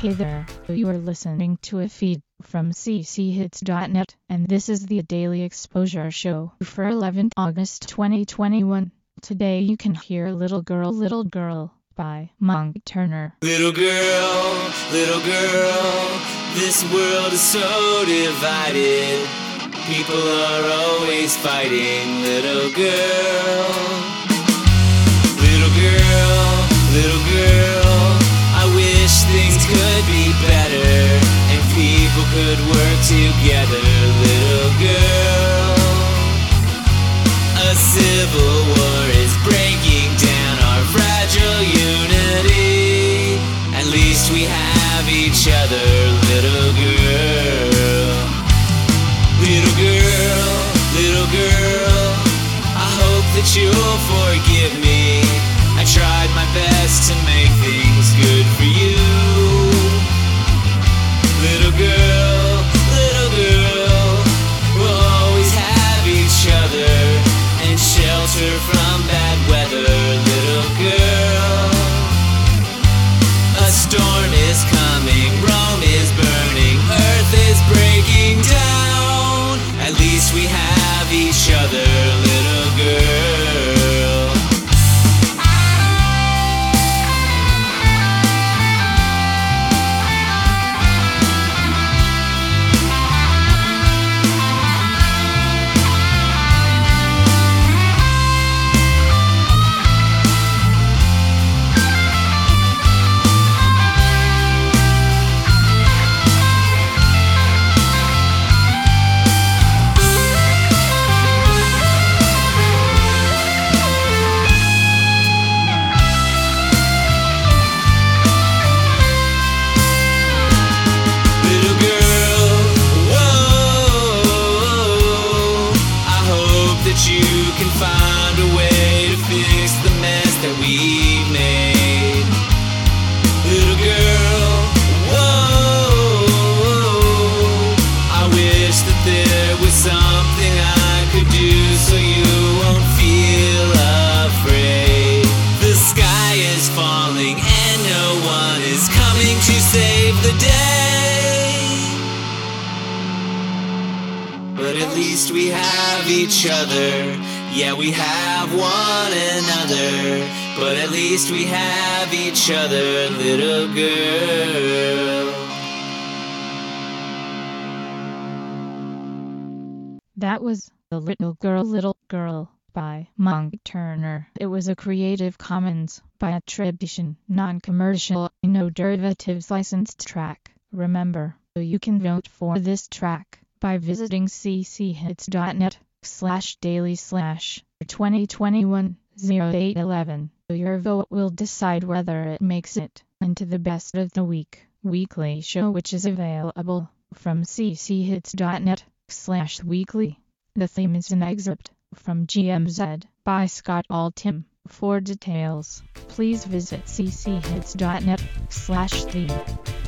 Hey there, you are listening to a feed from cchits.net, and this is the Daily Exposure Show for 11th August 2021. Today you can hear Little Girl by Monk Turner. Little girl, this world is so divided. People are always fighting. Little girl, I wish things could be better and people could work together. Little girl, a civil war is breaking down our fragile unity. At least we have each other. Little girl, I hope that you'll forgive me. I tried my best to make things good for you. Little girl, we'll always have each other and shelter from bad weather. Little girl, a storm is coming, Rome is burning, Earth is breaking down. At least we have each other, little girl. You can find a way to fix the mess that we've made. Little girl, I wish that there was something I could do so you won't feel afraid. The sky is falling and no one is coming to save the day. But at least we have each other. Yeah, we have one another. But at least we have each other, little girl. That was the Little Girl by Monk Turner. It was a Creative Commons by attribution, non-commercial, no derivatives licensed track. Remember, you can vote for this track by visiting cchits.net/daily/2021-0811. Your vote will decide whether it makes it into the Best of the Week weekly show, which is available from cchits.net/weekly. The theme is an excerpt from GMZ by Scott Altham. For details, please visit cchits.net/theme.